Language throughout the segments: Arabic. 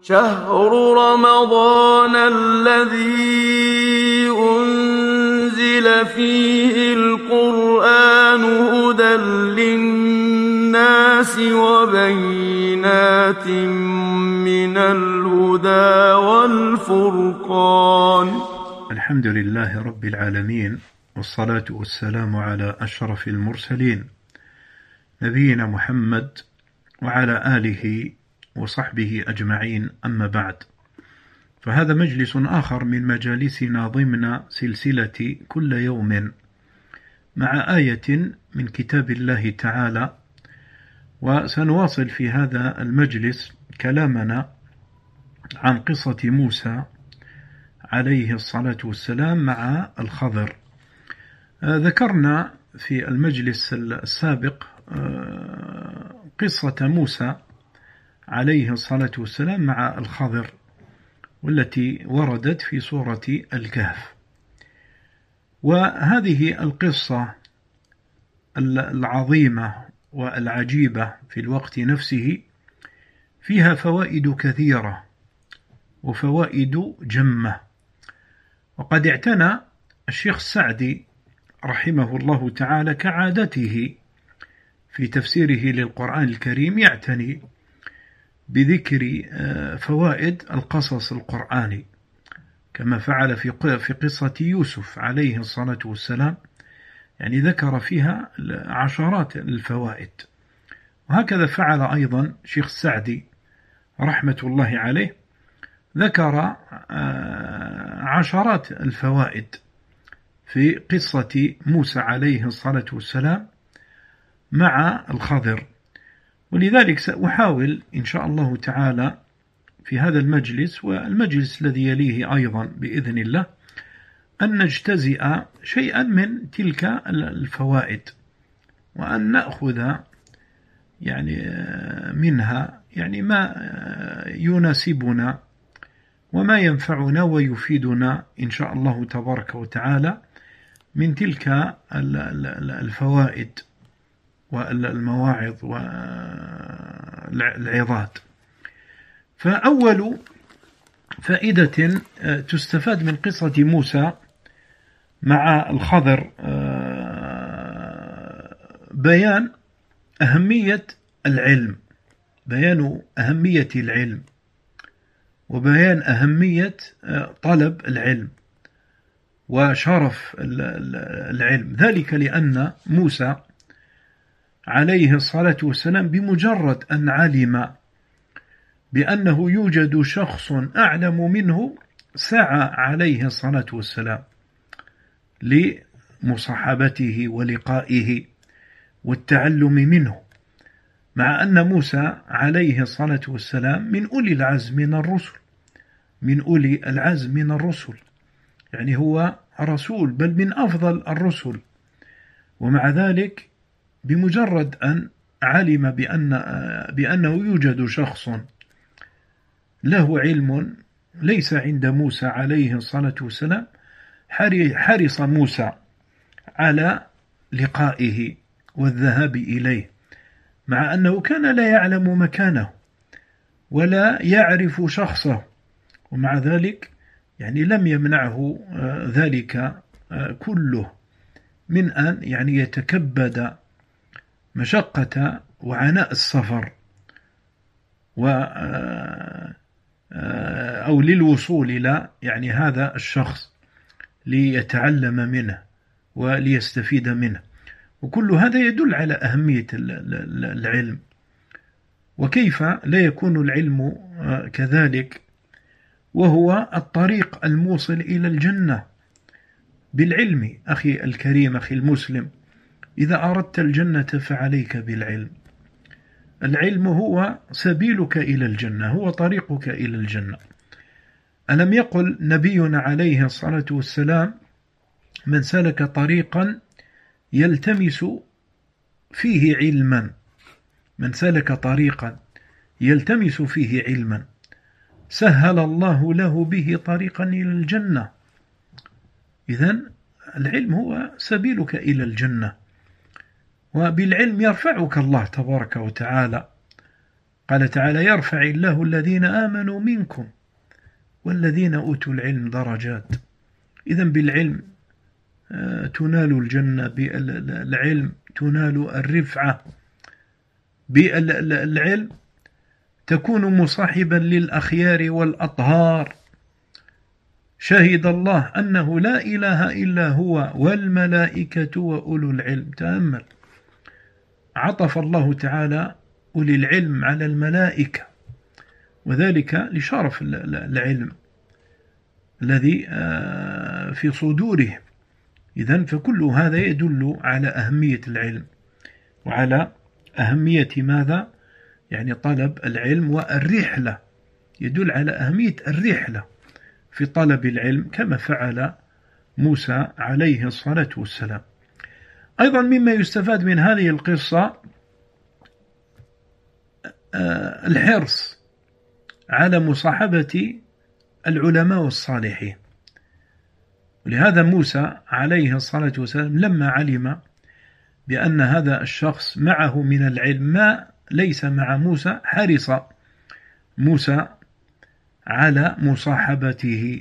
شهر رمضان الذي أنزل فيه القرآن هدى للناس وبينات من الهدى والفرقان. الحمد لله رب العالمين، والصلاة والسلام على أشرف المرسلين نبينا محمد وعلى آله وصحبه أجمعين، أما بعد، فهذا مجلس آخر من مجالسنا ضمن سلسلة كل يوم مع آية من كتاب الله تعالى. وسنواصل في هذا المجلس كلامنا عن قصة موسى عليه الصلاة والسلام مع الخضر. ذكرنا في المجلس السابق قصة موسى عليه الصلاة والسلام مع الخضر، والتي وردت في سورة الكهف. وهذه القصة العظيمة والعجيبة في الوقت نفسه فيها فوائد كثيرة وفوائد جمة. وقد اعتنى الشيخ السعدي رحمه الله تعالى كعادته في تفسيره للقرآن الكريم يعتني بذكر فوائد القصص القرآني، كما فعل في قصة يوسف عليه الصلاة والسلام، يعني ذكر فيها عشرات الفوائد. وهكذا فعل أيضا شيخ السعدي رحمة الله عليه، ذكر عشرات الفوائد في قصة موسى عليه الصلاة والسلام مع الخضر. ولذلك سأحاول إن شاء الله تعالى في هذا المجلس والمجلس الذي يليه أيضا بإذن الله أن نجتزئ شيئا من تلك الفوائد، وأن نأخذ يعني منها يعني ما يناسبنا وما ينفعنا ويفيدنا إن شاء الله تبارك وتعالى من تلك الفوائد والمواعظ والعظات. فأول فائدة تستفاد من قصة موسى مع الخضر بيان أهمية العلم، بيان أهمية العلم، وبيان أهمية طلب العلم وشرف العلم. ذلك لأن موسى عليه الصلاة والسلام بمجرد أن علم بأنه يوجد شخص أعلم منه سعى عليه الصلاة والسلام لمصاحبته ولقائه والتعلم منه، مع أن موسى عليه الصلاة والسلام من أولي العزم من الرسل، من أولي العزم من الرسل، يعني هو رسول بل من أفضل الرسل. ومع ذلك بمجرد أن علم بأنه يوجد شخص له علم ليس عند موسى عليه الصلاة والسلام، حرص موسى على لقائه والذهاب إليه، مع أنه كان لا يعلم مكانه ولا يعرف شخصه، ومع ذلك يعني لم يمنعه ذلك كله من أن يعني يتكبد مشقة وعناء السفر أو للوصول إلى يعني هذا الشخص ليتعلم منه وليستفيد منه. وكل هذا يدل على أهمية العلم، وكيف لا يكون العلم كذلك وهو الطريق الموصل إلى الجنة. بالعلم أخي الكريم، أخي المسلم، إذا أردت الجنة فعليك بالعلم. العلم هو سبيلك إلى الجنة، هو طريقك إلى الجنة. ألم يقل نبينا عليه الصلاة والسلام: من سلك طريقا يلتمس فيه علما، من سلك طريقا يلتمس فيه علما سهل الله له به طريقا إلى الجنة. إذن العلم هو سبيلك إلى الجنة، وبالعلم يرفعك الله تبارك وتعالى قال تعالى: يرفع الله الذين آمنوا منكم والذين أوتوا العلم درجات. إذن بالعلم تنال الجنة، بالعلم تنال الرفعة، بالعلم تكون مصاحبا للأخيار والأطهار. شهد الله أنه لا إله إلا هو والملائكة وأولو العلم. تأمل، عطف الله تعالى أولي العلم على الملائكة، وذلك لشرف العلم الذي في صدورهم. إذن فكل هذا يدل على أهمية العلم وعلى أهمية ماذا؟ يعني طلب العلم والرحلة، يدل على أهمية الرحلة في طلب العلم كما فعل موسى عليه الصلاة والسلام. أيضا مما يستفاد من هذه القصة الحرص على مصاحبة العلماء والصالحين. ولهذا موسى عليه الصلاة والسلام لما علم بأن هذا الشخص معه من العلم ما ليس مع موسى، حرص موسى على مصاحبته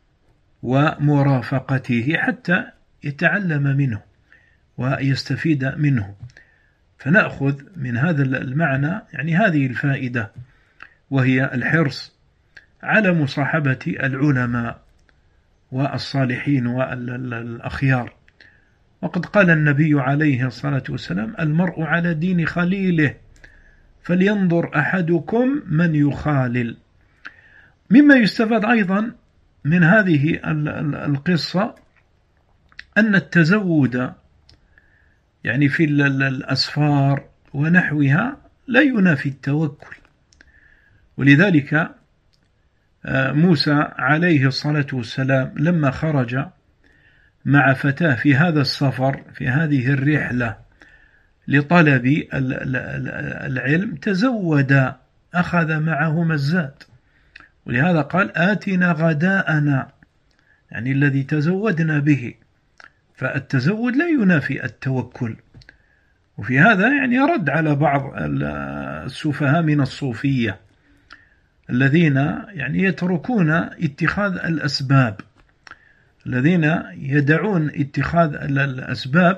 ومرافقته حتى يتعلم منه ويستفيد منه. فنأخذ من هذا المعنى يعني هذه الفائدة، وهي الحرص على مصاحبة العلماء والصالحين والأخيار. وقد قال النبي عليه الصلاة والسلام: المرء على دين خليله فلينظر أحدكم من يخالل. مما يستفاد أيضا من هذه القصة أن التزود يعني في الأسفار ونحوها لا ينافي التوكل. ولذلك موسى عليه الصلاة والسلام لما خرج مع فتاة في هذا السفر، في هذه الرحلة لطلب العلم، تزود، أخذ معه الزاد. ولهذا قال: آتنا غداءنا، يعني الذي تزودنا به. فالتزود لا ينافي التوكل. وفي هذا يعني رد على بعض السفهاء من الصوفية الذين يعني يتركون اتخاذ الأسباب، الذين يدعون اتخاذ الأسباب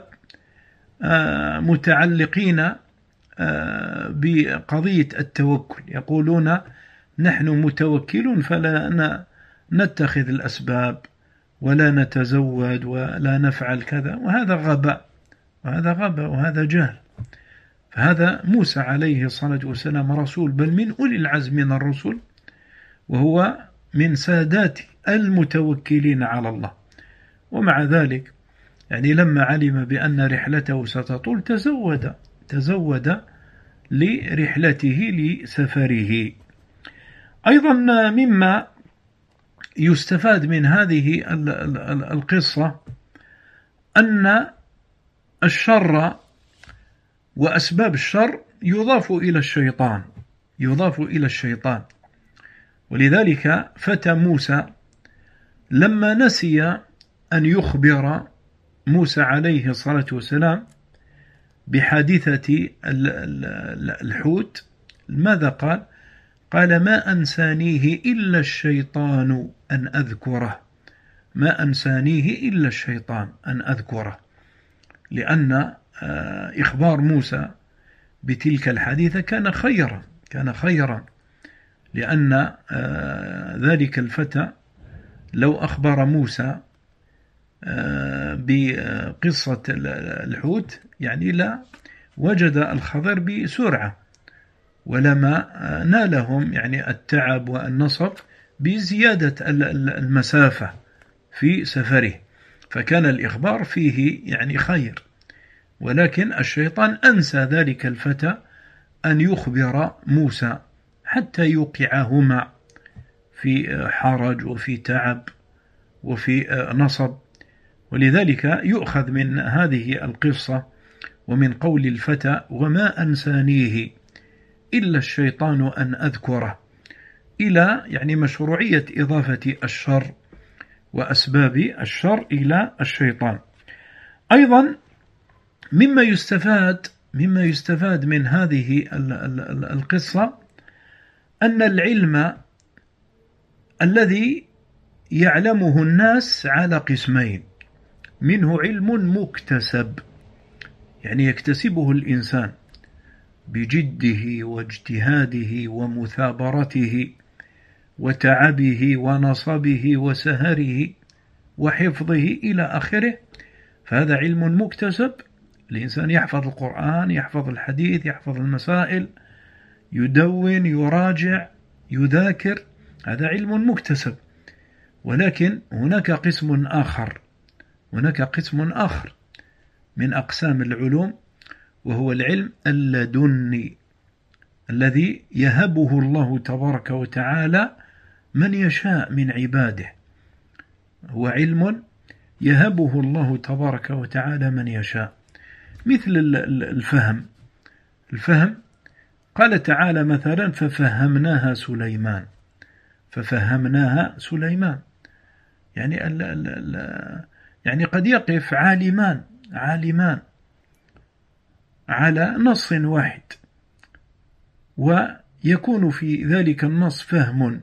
متعلقين بقضية التوكل. يقولون: نحن متوكلون فلا نتخذ الأسباب ولا نتزود ولا نفعل كذا. وهذا غباء، وهذا غباء، وهذا جهل. فهذا موسى عليه الصلاة والسلام رسول، بل من أولي العزم من الرسل، وهو من سادات المتوكلين على الله. ومع ذلك يعني لما علم بأن رحلته ستطول تزود لرحلته لسفره. أيضا مما يستفاد من هذه القصة أن الشر وأسباب الشر يضاف إلى الشيطان. ولذلك فتى موسى لما نسي أن يخبر موسى عليه الصلاة والسلام بحادثة الحوت، ماذا قال؟ قال: ما أنسانيه إلا الشيطان أن أذكره. ما أنسانيه إلا الشيطان أن أذكره. لأن إخبار موسى بتلك الحادثة كان خيرا، لأن ذلك الفتى لو أخبر موسى بقصة الحوت يعني لا وجد الخضر بسرعة، ولما نالهم يعني التعب والنصب بزيادة المسافة في سفره. فكان الإخبار فيه يعني خير، ولكن الشيطان أنسى ذلك الفتى أن يخبر موسى حتى يوقعهما في حرج وفي تعب وفي نصب. ولذلك يؤخذ من هذه القصة ومن قول الفتى: وما أنسانيه إلا الشيطان أن أذكره، إلى يعني مشروعية إضافة الشر وأسباب الشر إلى الشيطان. أيضا مما يستفاد من هذه القصة أن العلم الذي يعلمه الناس على قسمين: منه علم مكتسب، يعني يكتسبه الإنسان بجده واجتهاده ومثابرته وتعبه ونصبه وسهره وحفظه إلى آخره، فهذا علم مكتسب. الإنسان يحفظ القرآن، يحفظ الحديث، يحفظ المسائل، يدون، يراجع، يذاكر، هذا علم مكتسب. ولكن هناك قسم آخر من أقسام العلوم، وهو العلم اللدني الذي يهبه الله تبارك وتعالى من يشاء من عباده. هو علم يهبه الله تبارك وتعالى من يشاء، مثل الفهم. قال تعالى مثلا: ففهمناها سليمان. يعني قد يقف عالمان على نص واحد، ويكون في ذلك النص فهم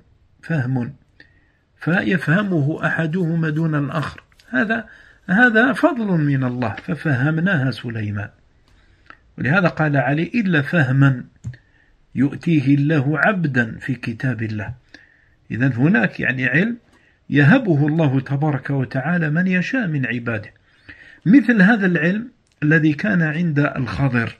فيفهمه أحدهما دون الآخر، هذا فضل من الله. ففهمناها سليمان، ولهذا قال علي: إلا فهما يؤتيه الله عبدا في كتاب الله. إذن هناك يعني علم يهبه الله تبارك وتعالى من يشاء من عباده، مثل هذا العلم الذي كان عند الخضر.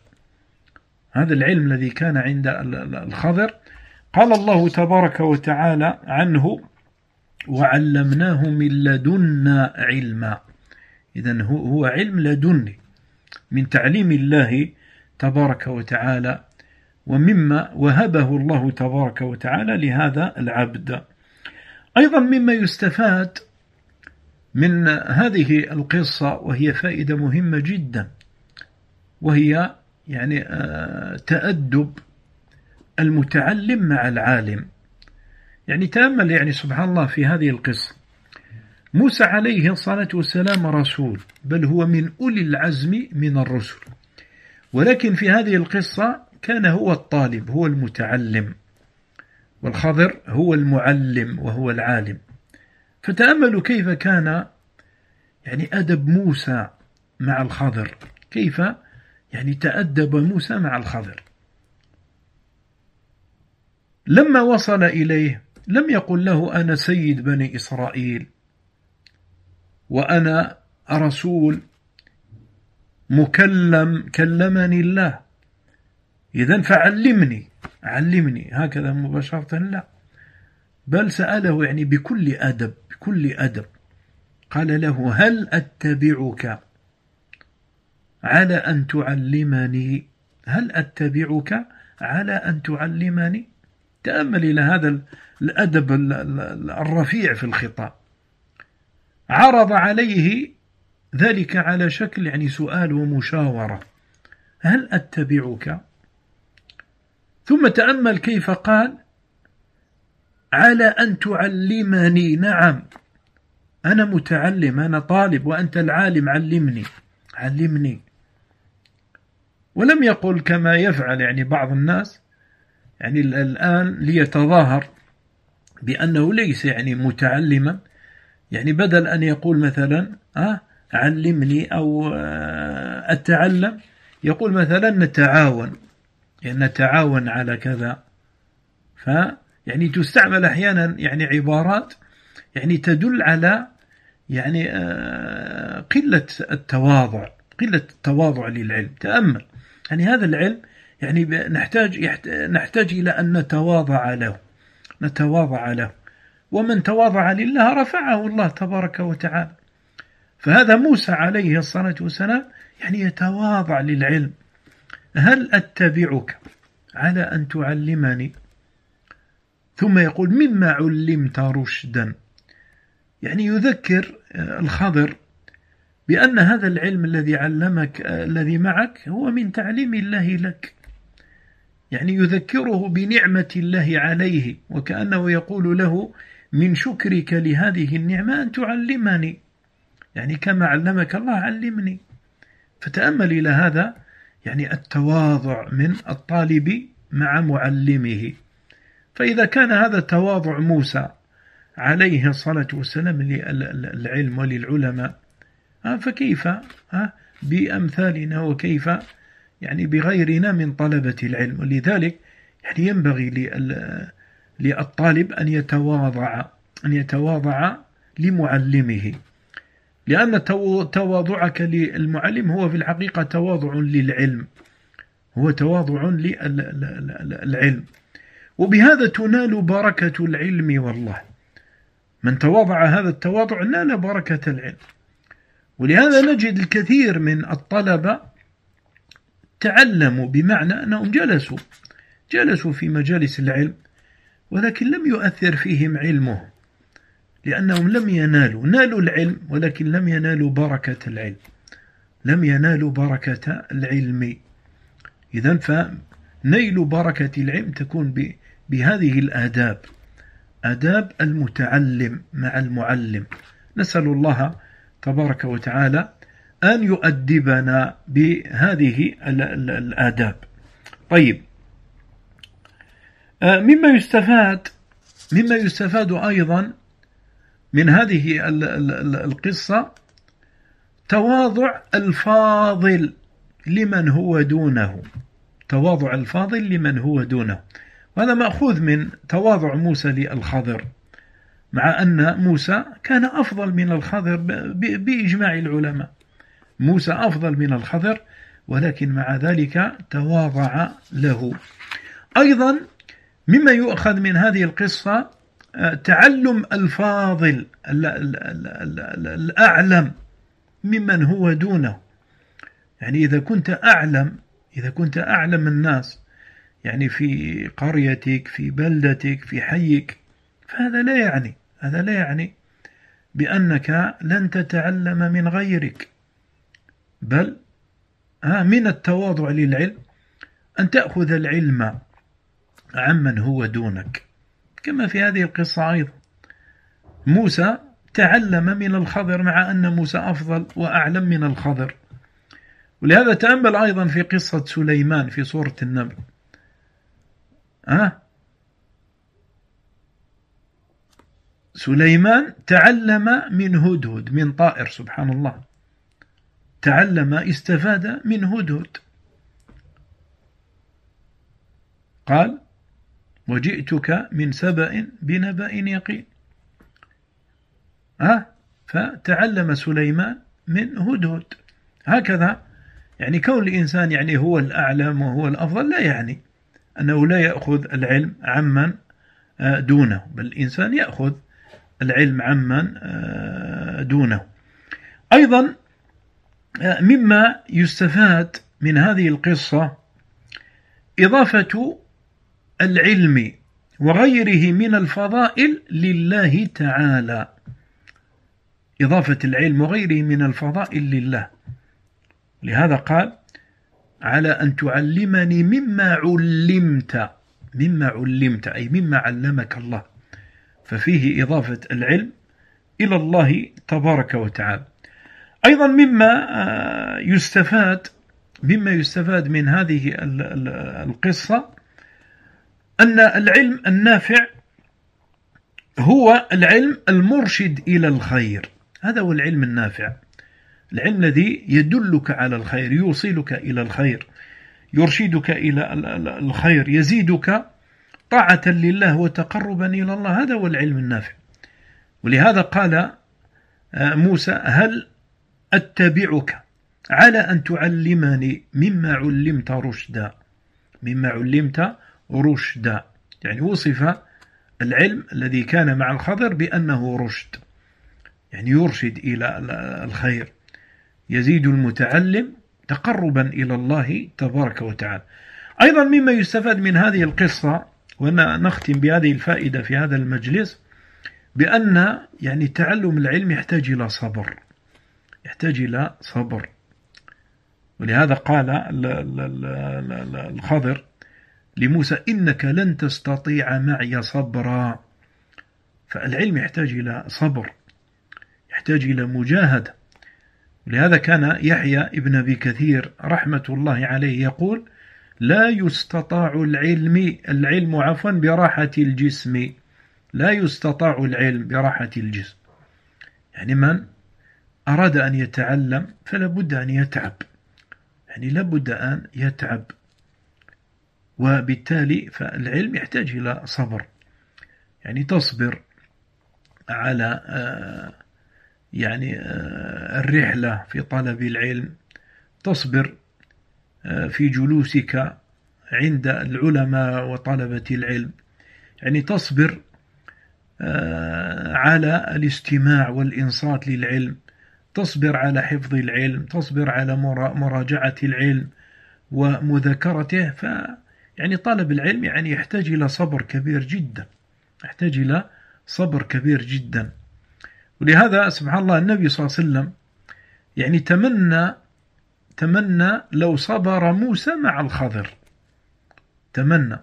قال الله تبارك وتعالى عنه: وعلمناه من لدنا علما. إذن هو علم لدني من تعليم الله تبارك وتعالى، ومما وهبه الله تبارك وتعالى لهذا العبد. أيضا مما يستفاد من هذه القصة، وهي فائدة مهمة جدا، وهي يعني تأدب المتعلم مع العالم. يعني تأمل يعني سبحان الله في هذه القصة. موسى عليه الصلاة والسلام رسول، بل هو من أولي العزم من الرسل، ولكن في هذه القصة كان هو الطالب، هو المتعلم، والخضر هو المعلم وهو العالم. فتأملوا كيف كان يعني أدب موسى مع الخضر، كيف يعني تأدب موسى مع الخضر. لما وصل إليه لم يقل له: أنا سيد بني إسرائيل، وأنا رسول مكلم، كلمني الله، إذن فعلمني هكذا مباشرة، لا، بل سأله يعني بكل أدب. قال له: هل أتبعك على أن تعلمني؟ تأمل إلى هذا الأدب الرفيع في الخطاب. عرض عليه ذلك على شكل يعني سؤال ومشاورة: هل أتبعك؟ ثم تأمل كيف قال: على أن تعلمني. نعم، أنا متعلم، أنا طالب، وأنت العالم، علمني. ولم يقل كما يفعل يعني بعض الناس يعني الآن ليتظاهر بأنه ليس يعني متعلما، يعني بدل أن يقول مثلا علمني أو أتعلم، يقول مثلا نتعاون على كذا. فيعني تستعمل أحيانا يعني عبارات يعني تدل على يعني قلة التواضع للعلم. تأمل يعني هذا العلم يعني نحتاج إلى أن نتواضع له، ومن تواضع لله رفعه الله تبارك وتعالى. فهذا موسى عليه الصلاة والسلام يعني يتواضع للعلم. هل أتبعك على أن تعلمني؟ ثم يقول: مما علمت رشدا، يعني يذكر الخضر بأن هذا العلم الذي علمك الذي معك هو من تعليم الله لك، يعني يذكره بنعمة الله عليه، وكأنه يقول له: من شكرك لهذه النعمة أن تعلمني، يعني كما علمك الله علمني. فتأمل إلى هذا يعني التواضع من الطالب مع معلمه. فإذا كان هذا تواضع موسى عليه الصلاة والسلام للعلم وللعلماء، فكيف بأمثالنا، وكيف يعني بغيرنا من طلبة العلم؟ ولذلك يعني ينبغي للطالب أن يتواضع لمعلمه، لأن تواضعك للمعلم هو في الحقيقة تواضع للعلم، هو تواضع للعلم، وبهذا تنال بركة العلم. والله من تواضع هذا التواضع نال بركة العلم. ولهذا نجد الكثير من الطلبة تعلموا، بمعنى أنهم جلسوا في مجالس العلم، ولكن لم يؤثر فيهم علمه، لأنهم لم نالوا العلم، ولكن لم ينالوا بركة العلم، لم ينالوا بركة العلم. إذن فنيل بركة العلم تكون بهذه الآداب، آداب المتعلم مع المعلم. نسأل الله تبارك وتعالى أن يؤدبنا بهذه الآداب. طيب، مما يستفاد أيضا من هذه القصة تواضع الفاضل لمن هو دونه، تواضع الفاضل لمن هو دونه. وهذا مأخوذ من تواضع موسى للخضر، مع أن موسى كان أفضل من الخضر بإجماع العلماء، موسى أفضل من الخضر، ولكن مع ذلك تواضع له. أيضا مما يؤخذ من هذه القصة تعلم الفاضل الأعلم ممن هو دونه. يعني إذا كنت أعلم الناس، يعني في قريتك، في بلدتك، في حيك، فهذا لا يعني بأنك لن تتعلم من غيرك، بل من التواضع للعلم أن تأخذ العلم عمن هو دونك، كما في هذه القصة أيضا. موسى تعلم من الخضر، مع أن موسى أفضل وأعلم من الخضر. ولهذا تأمل أيضا في قصة سليمان في سورة النبأ. سليمان تعلم من هدهد، من طائر، سبحان الله، تعلم، استفاد من هدهد. قال: وجئتك من سبأ بنبأ يقين. فتعلم سليمان من هدهد. هكذا يعني كون الإنسان يعني هو الأعلم وهو الأفضل لا يعني أنه لا يأخذ العلم عمن دونه، بل الإنسان يأخذ العلم عمن دونه. أيضا مما يستفاد من هذه القصة إضافة العلم وغيره من الفضائل لله تعالى، إضافة العلم وغيره من الفضائل لله. لهذا قال: على أن تعلمني مما علمت، أي مما علمك الله، ففيه إضافة العلم إلى الله تبارك وتعالى. أيضا مما يستفاد من هذه القصة أن العلم النافع هو العلم المرشد إلى الخير. هذا هو العلم النافع، العلم الذي يدلك على الخير، يوصلك إلى الخير، يرشدك إلى الخير، يزيدك طاعة لله وتقربا إلى الله. هذا هو العلم النافع. ولهذا قال موسى: هل أتبعك على أن تعلمني مما علمت رشدا. يعني وصف العلم الذي كان مع الخضر بأنه رشد، يعني يرشد إلى الخير، يزيد المتعلم تقربا إلى الله تبارك وتعالى. أيضا مما يستفاد من هذه القصة، ونختم بهذه الفائدة في هذا المجلس، بأن يعني تعلم العلم يحتاج إلى صبر. ولهذا قال الخضر لموسى: إنك لن تستطيع معي صبرا. فالعلم يحتاج إلى صبر، يحتاج إلى مجاهدة. ولهذا كان يحيى ابن أبي كثير رحمة الله عليه يقول: لا يستطاع العلم عفوا براحة الجسم، لا يستطاع العلم براحة الجسم. يعني من أراد أن يتعلم فلا بد أن يتعب، يعني لا بد أن يتعب، وبالتالي فالعلم يحتاج إلى صبر، يعني تصبر على الرحلة في طلب العلم، تصبر في جلوسك عند العلماء وطلبة العلم، يعني تصبر على الاستماع والإنصات للعلم، تصبر على حفظ العلم، تصبر على مراجعة العلم ومذاكرته. يعني طالب العلم يعني يحتاج إلى صبر كبير جدا، يحتاج إلى صبر كبير جدا. ولهذا سبحان الله النبي صلى الله عليه وسلم يعني تمنى لو صبر موسى مع الخضر، تمنى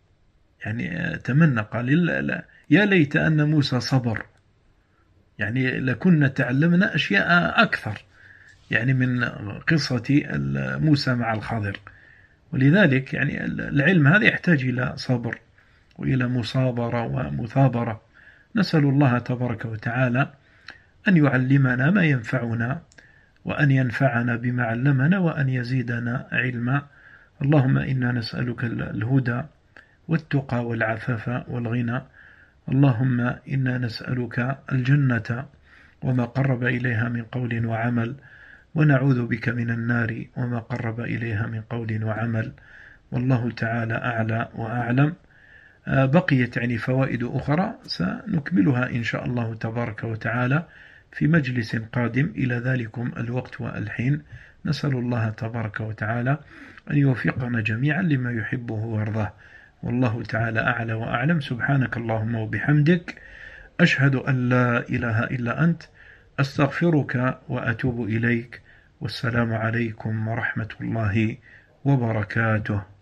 قال لا يا ليت أن موسى صبر، يعني لكنا تعلمنا أشياء أكثر يعني من قصة موسى مع الخضر. ولذلك يعني العلم هذا يحتاج إلى صبر وإلى مصابرة ومثابرة. نسأل الله تبارك وتعالى أن يعلمنا ما ينفعنا، وأن ينفعنا بما علمنا، وأن يزيدنا علما. اللهم إنا نسألك الهدى والتقى والعفاف والغنى. اللهم إنا نسألك الجنة وما قرب إليها من قول وعمل، ونعوذ بك من النار وما قرب إليها من قول وعمل. والله تعالى أعلى وأعلم. بقيت يعني فوائد أخرى سنكملها إن شاء الله تبارك وتعالى في مجلس قادم. إلى ذلكم الوقت والحين نسأل الله تبارك وتعالى أن يوفقنا جميعا لما يحبه ويرضاه. والله تعالى أعلى وأعلم. سبحانك اللهم وبحمدك، أشهد أن لا إله إلا أنت، أستغفرك وأتوب إليك. والسلام عليكم ورحمة الله وبركاته.